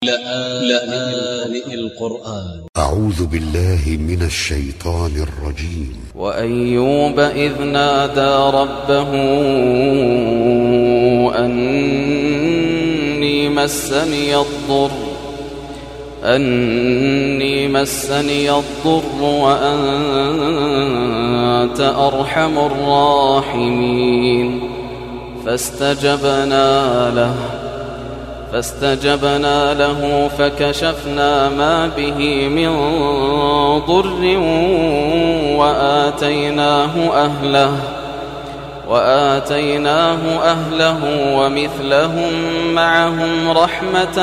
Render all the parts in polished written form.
لآن القرآن. أعوذ بالله من الشيطان الرجيم. وأيوب إذ نادى ربه أني مسني الضر وأنت أرحم الراحمين فاستجبنا له فكشفنا ما به من ضر وآتيناه أهله ومثلهم معهم رحمة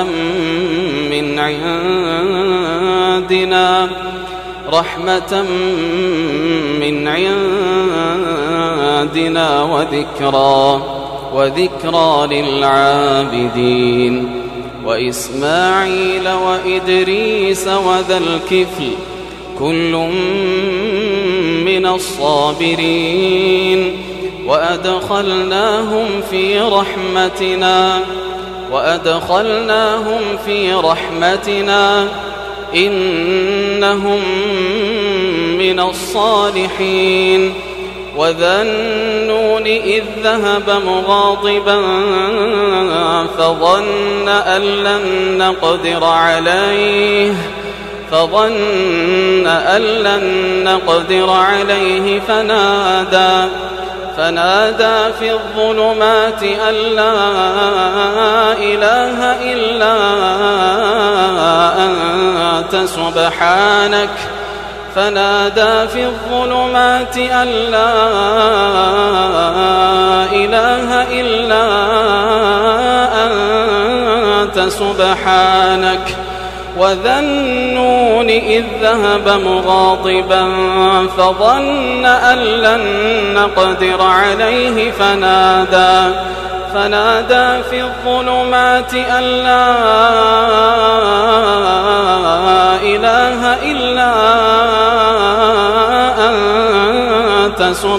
من عندنا وذكرى للعابدين وإسماعيل وإدريس وذا الكفل كل من الصابرين وأدخلناهم في رحمتنا إنهم من الصالحين وذا النون إذ ذهب مغاضبا فظن أن لن نقدر عليه فنادى في الظلمات أن لا إله إلا أنت سبحانك وذا النون إذ ذهب مغاضبا فظن أن لن نقدر عليه فنادى في الظلمات أن لا إله إلا أنت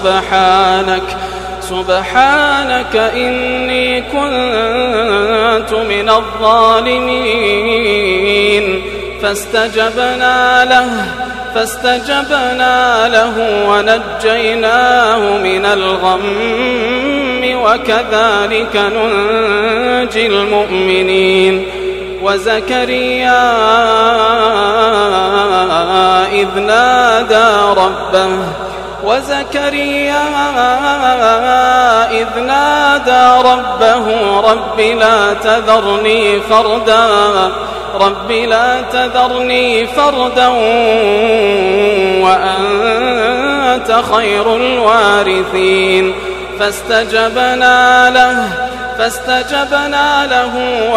سبحانك إني كنت من الظالمين فاستجبنا له ونجيناه من الغم وكذلك ننجي المؤمنين وزكريا إذ نادى ربه رب لا تذرني فردا وأنت خير الوارثين فاستجبنا له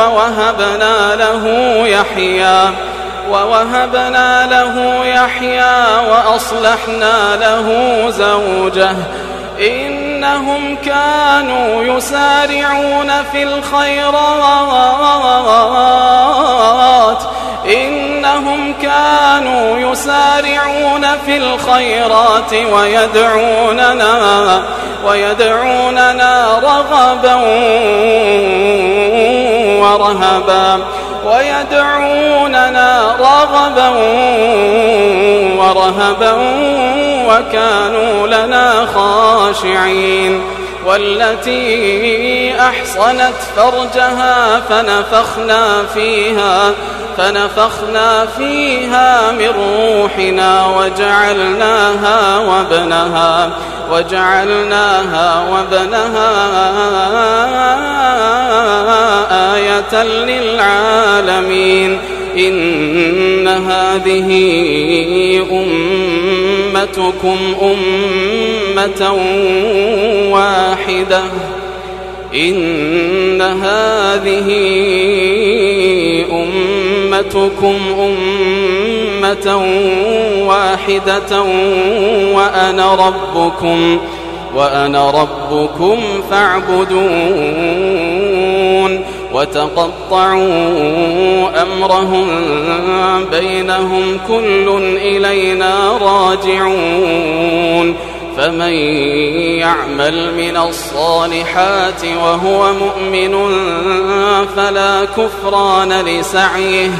ووهبنا له يحيى وأصلحنا له زوجه إنهم كانوا يسارعون في الخيرات ويدعوننا رغبا ورهبا وكانوا لنا خاشعين والتي أحصنت فرجها فنفخنا فيها من روحنا وجعلناها وابنها آية للعالمين إن هذه أمتكم أمة واحدة وأنا ربكم فاعبدون وتقطعوا أمرهم بينهم كل إلينا راجعون فمن يعمل من الصالحات وهو مؤمن فلا كفران لسعيه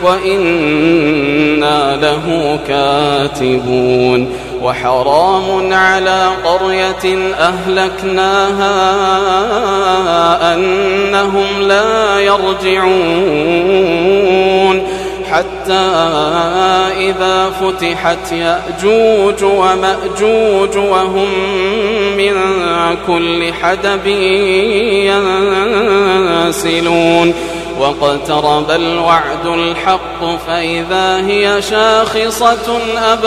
وإنا له كاتبون وحرام على قرية أهلكناها أنهم لا يرجعون حتى إذا فتحت يأجوج ومأجوج وهم من كل حدب ينسلون واقترب الوعد الحق فإذا هي شاخصة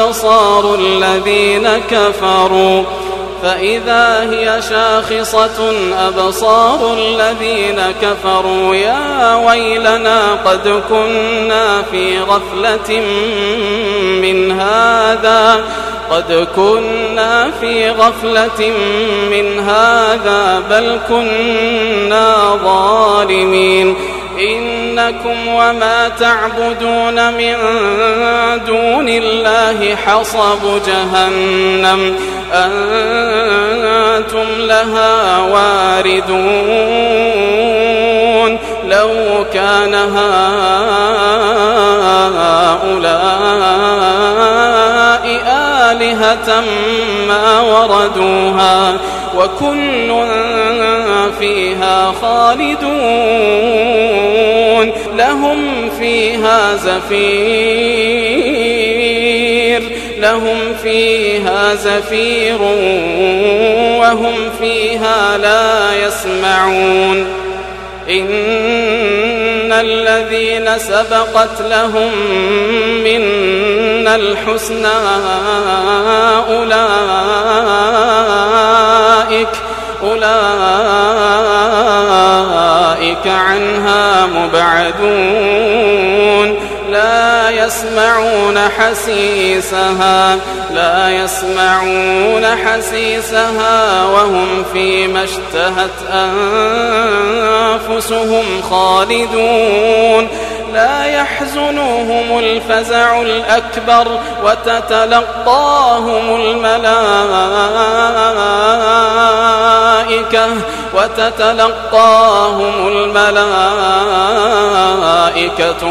أبصار الذين كفروا يا ويلنا قد كنا في غفلة من هذا بل كنا ظالمين إنكم وما تعبدون من دون الله حصب جهنم أنتم لها واردون لو كان هؤلاء آلهة ما وردوها وكل فيها خالدون لهم فيها زفير وهم فيها لا يسمعون إن الذين سبقت لهم منا الحسنى أولئك عنها مبعدون لا يسمعون حسيسها وهم فيما اشتهت أنفسهم خالدون لا يحزنهم الفزع الأكبر وتتلقاهم الملائكة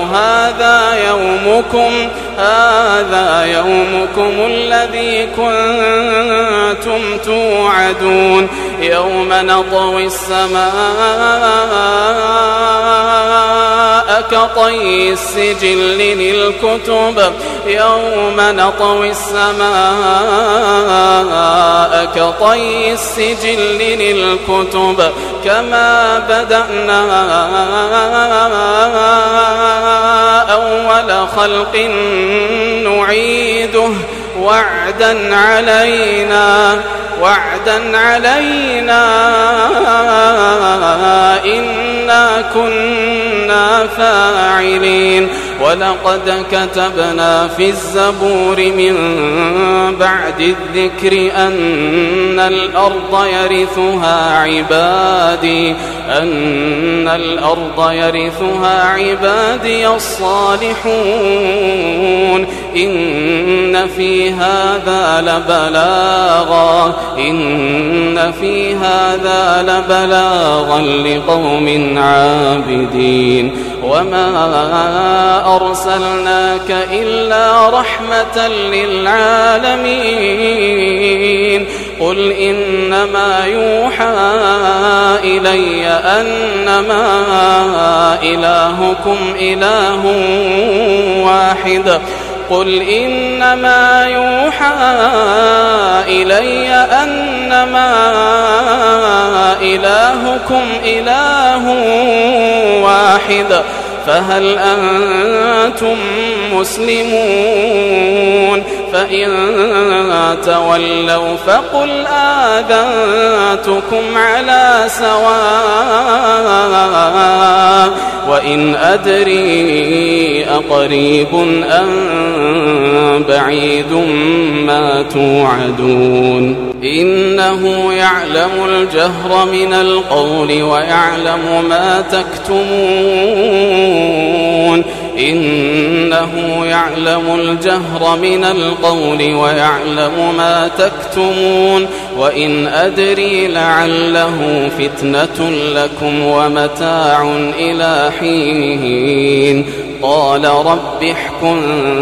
هذا يومكم الذي كنتم توعدون يوم نطوي السماء كطي السجل للكتب كما بدأنا أول خلق نعيده وعدا علينا إنا كنا فاعلين ولقد كتبنا في الزبور من بعد الذكر أن الأرض يرثها عبادي الصالحون إن في هذا لبلاغا لقوم عابدين وما أرسلناك إلا رحمة للعالمين قل إنما يوحى إلي أنما إلهكم إله واحد قل إنما يوحى إلي أنما إلهكم إله واحد فهل أنتم مسلمون فإن تولوا فقل آذنتكم على سواء وإن أدري أقريب أم بعيد ما توعدون إنه يعلم الجهر من القول ويعلم ما تكتمون إنه يعلم الجهر من القول ويعلم ما تكتمون وإن أدري لعله فتنة لكم ومتاع إلى حين قال رب احكم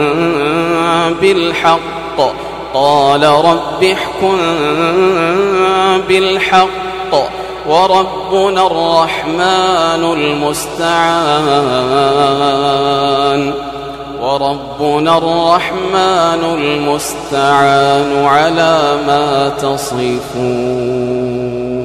بالحق وربنا الرحمن المستعان على ما تصفون.